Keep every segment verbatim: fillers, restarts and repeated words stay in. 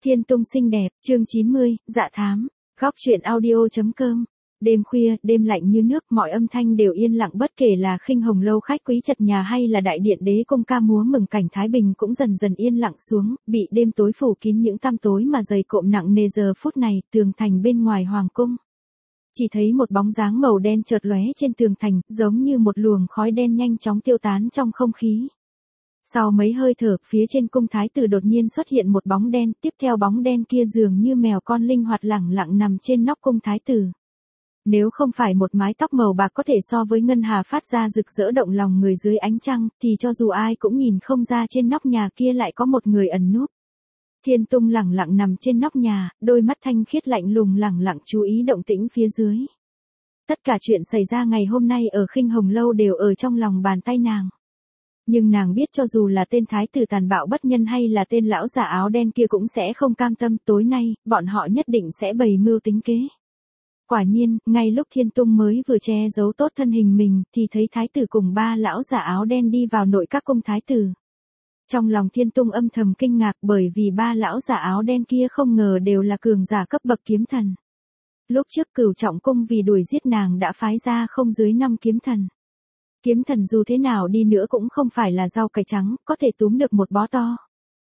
Thiên Tung xinh đẹp, chương chín mươi, dạ thám, góc truyện audio.com. Đêm khuya, đêm lạnh như nước, mọi âm thanh đều yên lặng bất kể là khinh hồng lâu khách quý chật nhà hay là đại điện đế công ca múa mừng cảnh Thái Bình cũng dần dần yên lặng xuống, bị đêm tối phủ kín những tăm tối mà dày cộm nặng nề. Giờ phút này, tường thành bên ngoài hoàng cung. Chỉ thấy một bóng dáng màu đen chợt lóe trên tường thành, giống như một luồng khói đen nhanh chóng tiêu tán trong không khí. Sau mấy hơi thở, phía trên cung thái tử đột nhiên xuất hiện một bóng đen, tiếp theo bóng đen kia dường như mèo con linh hoạt lẳng lặng nằm trên nóc cung thái tử. Nếu không phải một mái tóc màu bạc có thể so với ngân hà phát ra rực rỡ động lòng người dưới ánh trăng, thì cho dù ai cũng nhìn không ra trên nóc nhà kia lại có một người ẩn núp. Thiên Tung lẳng lặng nằm trên nóc nhà, đôi mắt thanh khiết lạnh lùng lẳng lặng chú ý động tĩnh phía dưới. Tất cả chuyện xảy ra ngày hôm nay ở khinh hồng lâu đều ở trong lòng bàn tay nàng. Nhưng nàng biết cho dù là tên thái tử tàn bạo bất nhân hay là tên lão giả áo đen kia cũng sẽ không cam tâm, tối nay, bọn họ nhất định sẽ bày mưu tính kế. Quả nhiên, ngay lúc Thiên Tung mới vừa che giấu tốt thân hình mình, thì thấy thái tử cùng ba lão giả áo đen đi vào nội các cung thái tử. Trong lòng Thiên Tung âm thầm kinh ngạc bởi vì ba lão giả áo đen kia không ngờ đều là cường giả cấp bậc kiếm thần. Lúc trước Cửu Trọng cung vì đuổi giết nàng đã phái ra không dưới năm kiếm thần. Kiếm thần dù thế nào đi nữa cũng không phải là rau cải trắng, có thể túm được một bó to.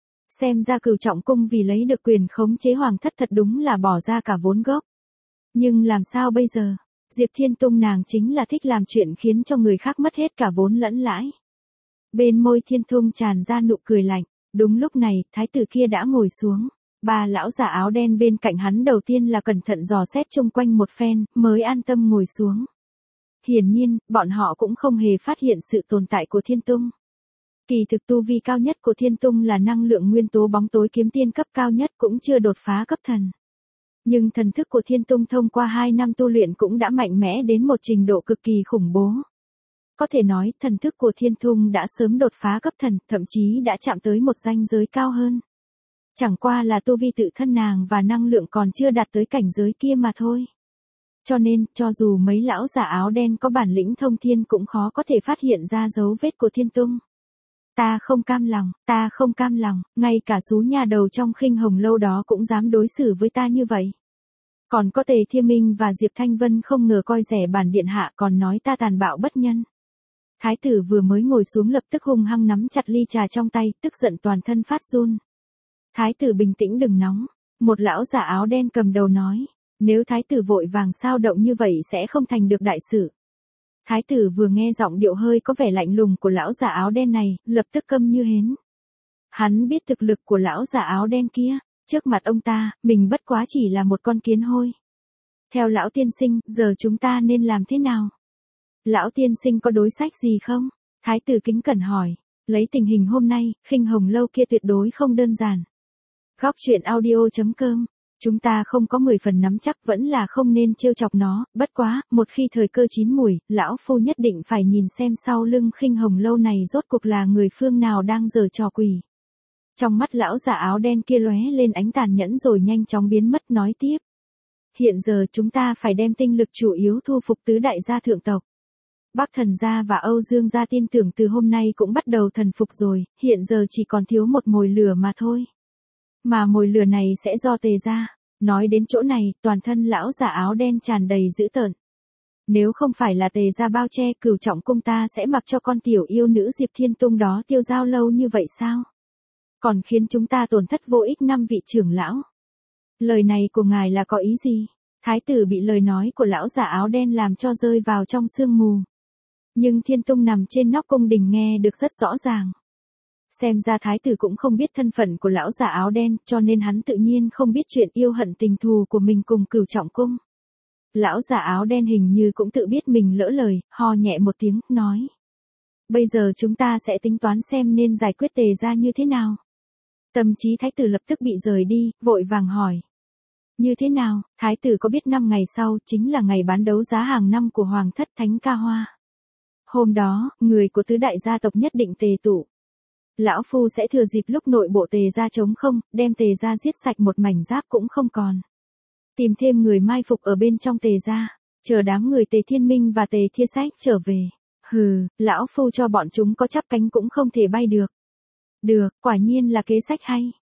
Xem ra Cửu Trọng cung vì lấy được quyền khống chế hoàng thất thật đúng là bỏ ra cả vốn gốc. Nhưng làm sao bây giờ? Diệp Thiên Tung nàng chính là thích làm chuyện khiến cho người khác mất hết cả vốn lẫn lãi. Bên môi Thiên Tung tràn ra nụ cười lạnh. Đúng lúc này, thái tử kia đã ngồi xuống. Ba lão giả áo đen bên cạnh hắn đầu tiên là cẩn thận dò xét chung quanh một phen, mới an tâm ngồi xuống. Hiển nhiên, bọn họ cũng không hề phát hiện sự tồn tại của Thiên Tung. Kỳ thực tu vi cao nhất của Thiên Tung là năng lượng nguyên tố bóng tối kiếm tiên cấp cao nhất, cũng chưa đột phá cấp thần. Nhưng thần thức của Thiên Tung thông qua hai năm tu luyện cũng đã mạnh mẽ đến một trình độ cực kỳ khủng bố. Có thể nói, thần thức của Thiên Tung đã sớm đột phá cấp thần, thậm chí đã chạm tới một ranh giới cao hơn. Chẳng qua là tu vi tự thân nàng và năng lượng còn chưa đạt tới cảnh giới kia mà thôi. Cho nên, cho dù mấy lão giả áo đen có bản lĩnh thông thiên cũng khó có thể phát hiện ra dấu vết của Thiên Tung. Ta không cam lòng, ta không cam lòng, ngay cả số nhà đầu trong khinh hồng lâu đó cũng dám đối xử với ta như vậy. Còn có Tề Thiên Minh và Diệp Thanh Vân không ngờ coi rẻ bản điện hạ còn nói ta tàn bạo bất nhân. Thái tử vừa mới ngồi xuống lập tức hung hăng nắm chặt ly trà trong tay, tức giận toàn thân phát run. Thái tử bình tĩnh đừng nóng, một lão giả áo đen cầm đầu nói. Nếu thái tử vội vàng sao động như vậy sẽ không thành được đại sự. Thái tử vừa nghe giọng điệu hơi có vẻ lạnh lùng của lão giả áo đen này, lập tức câm như hến. Hắn biết thực lực của lão giả áo đen kia, trước mặt ông ta, mình bất quá chỉ là một con kiến hôi. Theo lão tiên sinh, giờ chúng ta nên làm thế nào? Lão tiên sinh có đối sách gì không? Thái tử kính cẩn hỏi, lấy tình hình hôm nay, khinh hồng lâu kia tuyệt đối không đơn giản. Góc truyện audio.com. Chúng ta không có mười phần nắm chắc vẫn là không nên trêu chọc nó, bất quá, một khi thời cơ chín mùi, lão phu nhất định phải nhìn xem sau lưng khinh hồng lâu này rốt cuộc là người phương nào đang giở trò quỷ. Trong mắt lão giả áo đen kia lóe lên ánh tàn nhẫn rồi nhanh chóng biến mất nói tiếp. Hiện giờ chúng ta phải đem tinh lực chủ yếu thu phục tứ đại gia thượng tộc. Bắc Thần gia và Âu Dương gia tin tưởng từ hôm nay cũng bắt đầu thần phục rồi, hiện giờ chỉ còn thiếu một mồi lửa mà thôi. Mà mồi lửa này sẽ do Tề gia. Nói đến chỗ này, toàn thân lão giả áo đen tràn đầy dữ tợn. Nếu không phải là Tề gia bao che, Cửu Trọng cung ta sẽ mặc cho con tiểu yêu nữ Diệp Thiên Tung đó tiêu dao lâu như vậy sao? Còn khiến chúng ta tổn thất vô ích năm vị trưởng lão. Lời này của ngài là có ý gì? Thái tử bị lời nói của lão giả áo đen làm cho rơi vào trong sương mù. Nhưng Thiên Tung nằm trên nóc cung đình nghe được rất rõ ràng. Xem ra thái tử cũng không biết thân phận của lão giả áo đen, cho nên hắn tự nhiên không biết chuyện yêu hận tình thù của mình cùng Cửu Trọng cung. Lão giả áo đen hình như cũng tự biết mình lỡ lời, ho nhẹ một tiếng, nói. Bây giờ chúng ta sẽ tính toán xem nên giải quyết Tề gia như thế nào. Tâm trí thái tử lập tức bị rời đi, vội vàng hỏi. Như thế nào, thái tử có biết năm ngày sau chính là ngày bán đấu giá hàng năm của Hoàng thất Thánh Ca Hoa. Hôm đó, người của tứ đại gia tộc nhất định tề tụ. Lão phu sẽ thừa dịp lúc nội bộ Tề gia trống không, đem Tề gia giết sạch một mảnh giáp cũng không còn. Tìm thêm người mai phục ở bên trong Tề gia, chờ đám người Tề Thiên Minh và Tề Thiên Sách trở về. Hừ, lão phu cho bọn chúng có chắp cánh cũng không thể bay được. Được, quả nhiên là kế sách hay.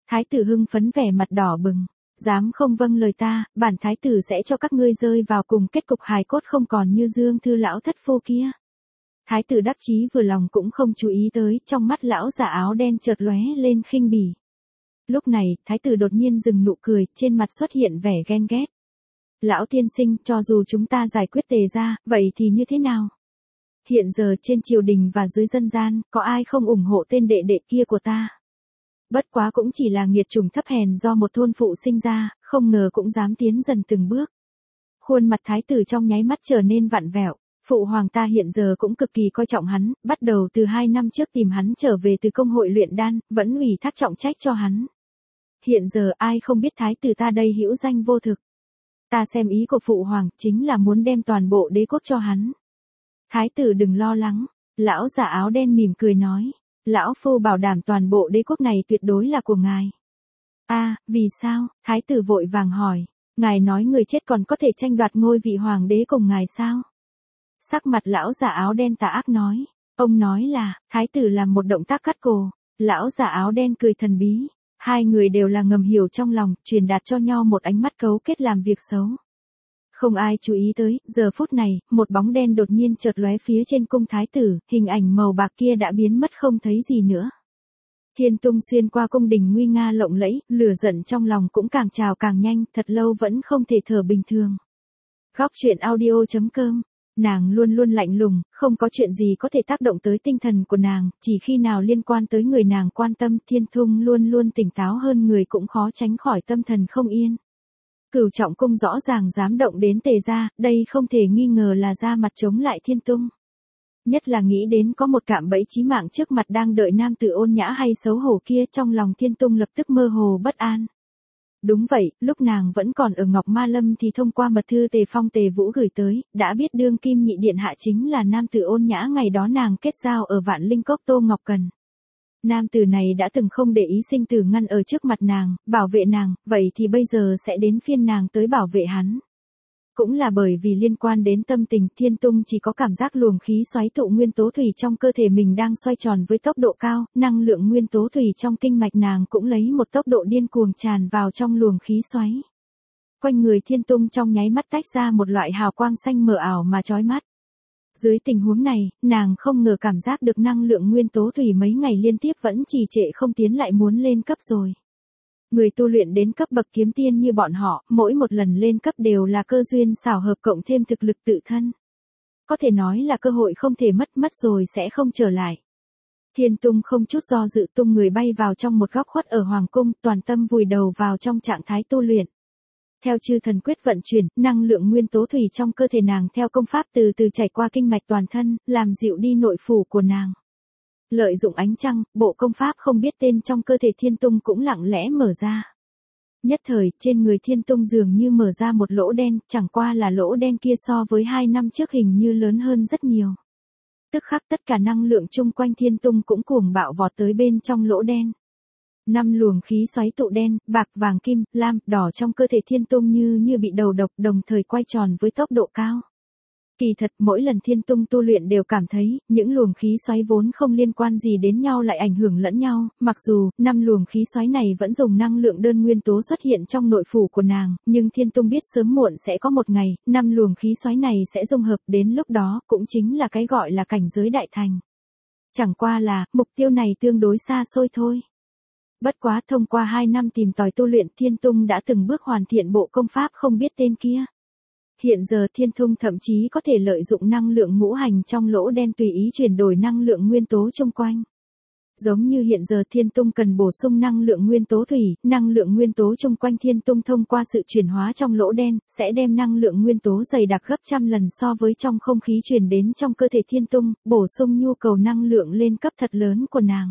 Thái tử hưng phấn vẻ mặt đỏ bừng. Dám không vâng lời ta, bản thái tử sẽ cho các ngươi rơi vào cùng kết cục hài cốt không còn như Dương Thư lão thất phu kia. Thái tử đắc chí vừa lòng cũng không chú ý tới, trong mắt lão giả áo đen chợt lóe lên khinh bỉ. Lúc này, thái tử đột nhiên dừng nụ cười, trên mặt xuất hiện vẻ ghen ghét. Lão tiên sinh, cho dù chúng ta giải quyết Tề gia, vậy thì như thế nào? Hiện giờ trên triều đình và dưới dân gian, có ai không ủng hộ tên đệ đệ kia của ta? Bất quá cũng chỉ là nghiệt chủng thấp hèn do một thôn phụ sinh ra, không ngờ cũng dám tiến dần từng bước. Khuôn mặt thái tử trong nháy mắt trở nên vặn vẹo. Phụ hoàng ta hiện giờ cũng cực kỳ coi trọng hắn, bắt đầu từ hai năm trước tìm hắn trở về từ công hội luyện đan, vẫn ủy thác trọng trách cho hắn. Hiện giờ ai không biết thái tử ta đây hữu danh vô thực. Ta xem ý của phụ hoàng chính là muốn đem toàn bộ đế quốc cho hắn. Thái tử đừng lo lắng, lão giả áo đen mỉm cười nói, lão phu bảo đảm toàn bộ đế quốc này tuyệt đối là của ngài. A, à, vì sao? Thái tử vội vàng hỏi, ngài nói người chết còn có thể tranh đoạt ngôi vị hoàng đế cùng ngài sao? Sắc mặt lão giả áo đen tà ác nói, ông nói là, thái tử làm một động tác cắt cổ, lão giả áo đen cười thần bí, hai người đều là ngầm hiểu trong lòng, truyền đạt cho nhau một ánh mắt cấu kết làm việc xấu. Không ai chú ý tới, giờ phút này, một bóng đen đột nhiên chợt lóe phía trên cung thái tử, hình ảnh màu bạc kia đã biến mất không thấy gì nữa. Thiên tung xuyên qua cung đình nguy nga lộng lẫy, lửa giận trong lòng cũng càng trào càng nhanh, thật lâu vẫn không thể thở bình thường. Góc truyện audio chấm com. Nàng luôn luôn lạnh lùng, không có chuyện gì có thể tác động tới tinh thần của nàng, chỉ khi nào liên quan tới người nàng quan tâm, Thiên Tung luôn luôn tỉnh táo hơn người cũng khó tránh khỏi tâm thần không yên. Cửu Trọng Cung rõ ràng dám động đến Tề gia, đây không thể nghi ngờ là ra mặt chống lại Thiên Tung. Nhất là nghĩ đến có một cạm bẫy chí mạng trước mặt đang đợi nam tử ôn nhã hay xấu hổ kia, trong lòng Thiên Tung lập tức mơ hồ bất an. Đúng vậy, lúc nàng vẫn còn ở Ngọc Ma Lâm thì thông qua mật thư Tề Phong Tề Vũ gửi tới, đã biết đương kim nhị điện hạ chính là nam tử ôn nhã ngày đó nàng kết giao ở Vạn Linh Cốc Tô Ngọc Cần. Nam tử này đã từng không để ý sinh tử ngăn ở trước mặt nàng, bảo vệ nàng, vậy thì bây giờ sẽ đến phiên nàng tới bảo vệ hắn. Cũng là bởi vì liên quan đến tâm tình, Thiên Tung chỉ có cảm giác luồng khí xoáy tụ nguyên tố thủy trong cơ thể mình đang xoay tròn với tốc độ cao, năng lượng nguyên tố thủy trong kinh mạch nàng cũng lấy một tốc độ điên cuồng tràn vào trong luồng khí xoáy. Quanh người Thiên Tung trong nháy mắt tách ra một loại hào quang xanh mờ ảo mà chói mắt. Dưới tình huống này, nàng không ngờ cảm giác được năng lượng nguyên tố thủy mấy ngày liên tiếp vẫn trì trệ không tiến lại muốn lên cấp rồi. Người tu luyện đến cấp bậc kiếm tiên như bọn họ, mỗi một lần lên cấp đều là cơ duyên xảo hợp cộng thêm thực lực tự thân. Có thể nói là cơ hội không thể mất, mất rồi sẽ không trở lại. Thiên Tung không chút do dự tung người bay vào trong một góc khuất ở Hoàng Cung, toàn tâm vùi đầu vào trong trạng thái tu luyện. Theo chư thần quyết vận chuyển, năng lượng nguyên tố thủy trong cơ thể nàng theo công pháp từ từ chảy qua kinh mạch toàn thân, làm dịu đi nội phủ của nàng. Lợi dụng ánh trăng, bộ công pháp không biết tên trong cơ thể Thiên Tung cũng lặng lẽ mở ra. Nhất thời, trên người Thiên Tung dường như mở ra một lỗ đen, chẳng qua là lỗ đen kia so với hai năm trước hình như lớn hơn rất nhiều. Tức khắc tất cả năng lượng chung quanh Thiên Tung cũng cuồng bạo vọt tới bên trong lỗ đen. Năm luồng khí xoáy tụ đen, bạc, vàng, kim, lam, đỏ trong cơ thể Thiên Tung như như bị đầu độc, đồng thời quay tròn với tốc độ cao. Kỳ thật, mỗi lần Thiên Tung tu luyện đều cảm thấy, những luồng khí xoáy vốn không liên quan gì đến nhau lại ảnh hưởng lẫn nhau, mặc dù, năm luồng khí xoáy này vẫn dùng năng lượng đơn nguyên tố xuất hiện trong nội phủ của nàng, nhưng Thiên Tung biết sớm muộn sẽ có một ngày, năm luồng khí xoáy này sẽ dung hợp, đến lúc đó, cũng chính là cái gọi là cảnh giới đại thành. Chẳng qua là, mục tiêu này tương đối xa xôi thôi. Bất quá thông qua hai năm tìm tòi tu luyện, Thiên Tung đã từng bước hoàn thiện bộ công pháp không biết tên kia. Hiện giờ Thiên Tung thậm chí có thể lợi dụng năng lượng ngũ hành trong lỗ đen tùy ý chuyển đổi năng lượng nguyên tố xung quanh. Giống như hiện giờ Thiên Tung cần bổ sung năng lượng nguyên tố thủy, năng lượng nguyên tố xung quanh Thiên Tung thông qua sự chuyển hóa trong lỗ đen, sẽ đem năng lượng nguyên tố dày đặc gấp trăm lần so với trong không khí truyền đến trong cơ thể Thiên Tung, bổ sung nhu cầu năng lượng lên cấp thật lớn của nàng.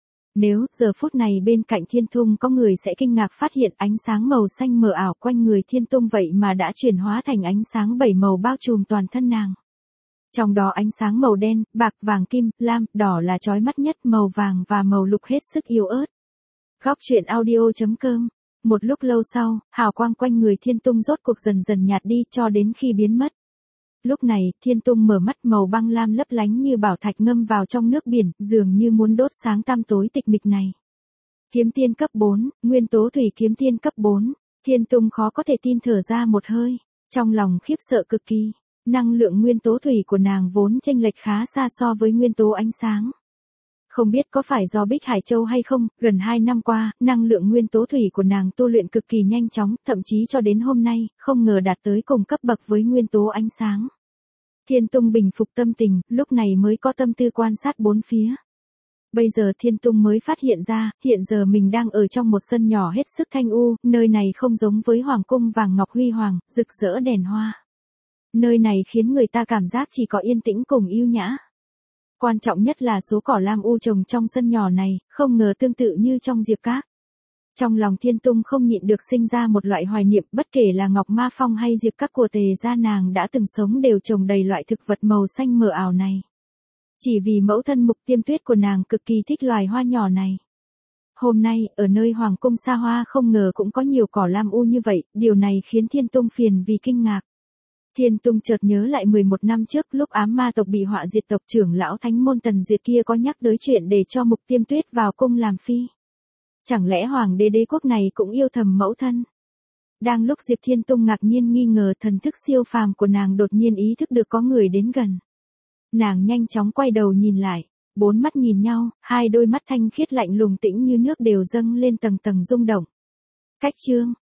Nếu giờ phút này bên cạnh Thiên Tung có người sẽ kinh ngạc phát hiện ánh sáng màu xanh mờ ảo quanh người Thiên Tung vậy mà đã chuyển hóa thành ánh sáng bảy màu bao trùm toàn thân nàng. Trong đó ánh sáng màu đen, bạc, vàng, kim, lam, đỏ là chói mắt nhất, màu vàng và màu lục hết sức yếu ớt. Góc truyện audio chấm com. Một lúc lâu sau, hào quang quanh người Thiên Tung rốt cuộc dần dần nhạt đi cho đến khi biến mất. Lúc này, Thiên Tung mở mắt, màu băng lam lấp lánh như bảo thạch ngâm vào trong nước biển, dường như muốn đốt sáng tăm tối tịch mịch này. Kiếm tiên cấp bốn, nguyên tố thủy kiếm tiên cấp bốn. Thiên Tung khó có thể tin thở ra một hơi, trong lòng khiếp sợ cực kỳ. Năng lượng nguyên tố thủy của nàng vốn chênh lệch khá xa so với nguyên tố ánh sáng. Không biết có phải do Bích Hải Châu hay không, gần hai năm qua, năng lượng nguyên tố thủy của nàng tu luyện cực kỳ nhanh chóng, thậm chí cho đến hôm nay, không ngờ đạt tới cùng cấp bậc với nguyên tố ánh sáng. Thiên Tung bình phục tâm tình, lúc này mới có tâm tư quan sát bốn phía. Bây giờ Thiên Tung mới phát hiện ra, hiện giờ mình đang ở trong một sân nhỏ hết sức thanh u, nơi này không giống với Hoàng cung vàng ngọc huy hoàng, rực rỡ đèn hoa. Nơi này khiến người ta cảm giác chỉ có yên tĩnh cùng yêu nhã. Quan trọng nhất là số cỏ lam u trồng trong sân nhỏ này, không ngờ tương tự như trong Diệp Các. Trong lòng Thiên Tung không nhịn được sinh ra một loại hoài niệm, bất kể là Ngọc Ma Phong hay Diệp Các của Tề gia nàng đã từng sống đều trồng đầy loại thực vật màu xanh mờ ảo này. Chỉ vì mẫu thân Mục Tiêm Tuyết của nàng cực kỳ thích loài hoa nhỏ này. Hôm nay, ở nơi hoàng cung xa hoa không ngờ cũng có nhiều cỏ lam u như vậy, điều này khiến Thiên Tung phiền vì kinh ngạc. Thiên Tung chợt nhớ lại mười một năm trước lúc ám ma tộc bị họa diệt, tộc trưởng lão Thánh môn Tần Diệt kia có nhắc tới chuyện để cho Mục Tiêm Tuyết vào cung làm phi. Chẳng lẽ hoàng đế đế quốc này cũng yêu thầm mẫu thân? Đang lúc Diệp Thiên Tung ngạc nhiên nghi ngờ, thần thức siêu phàm của nàng đột nhiên ý thức được có người đến gần. Nàng nhanh chóng quay đầu nhìn lại, bốn mắt nhìn nhau, hai đôi mắt thanh khiết lạnh lùng tĩnh như nước đều dâng lên tầng tầng rung động. Cách chương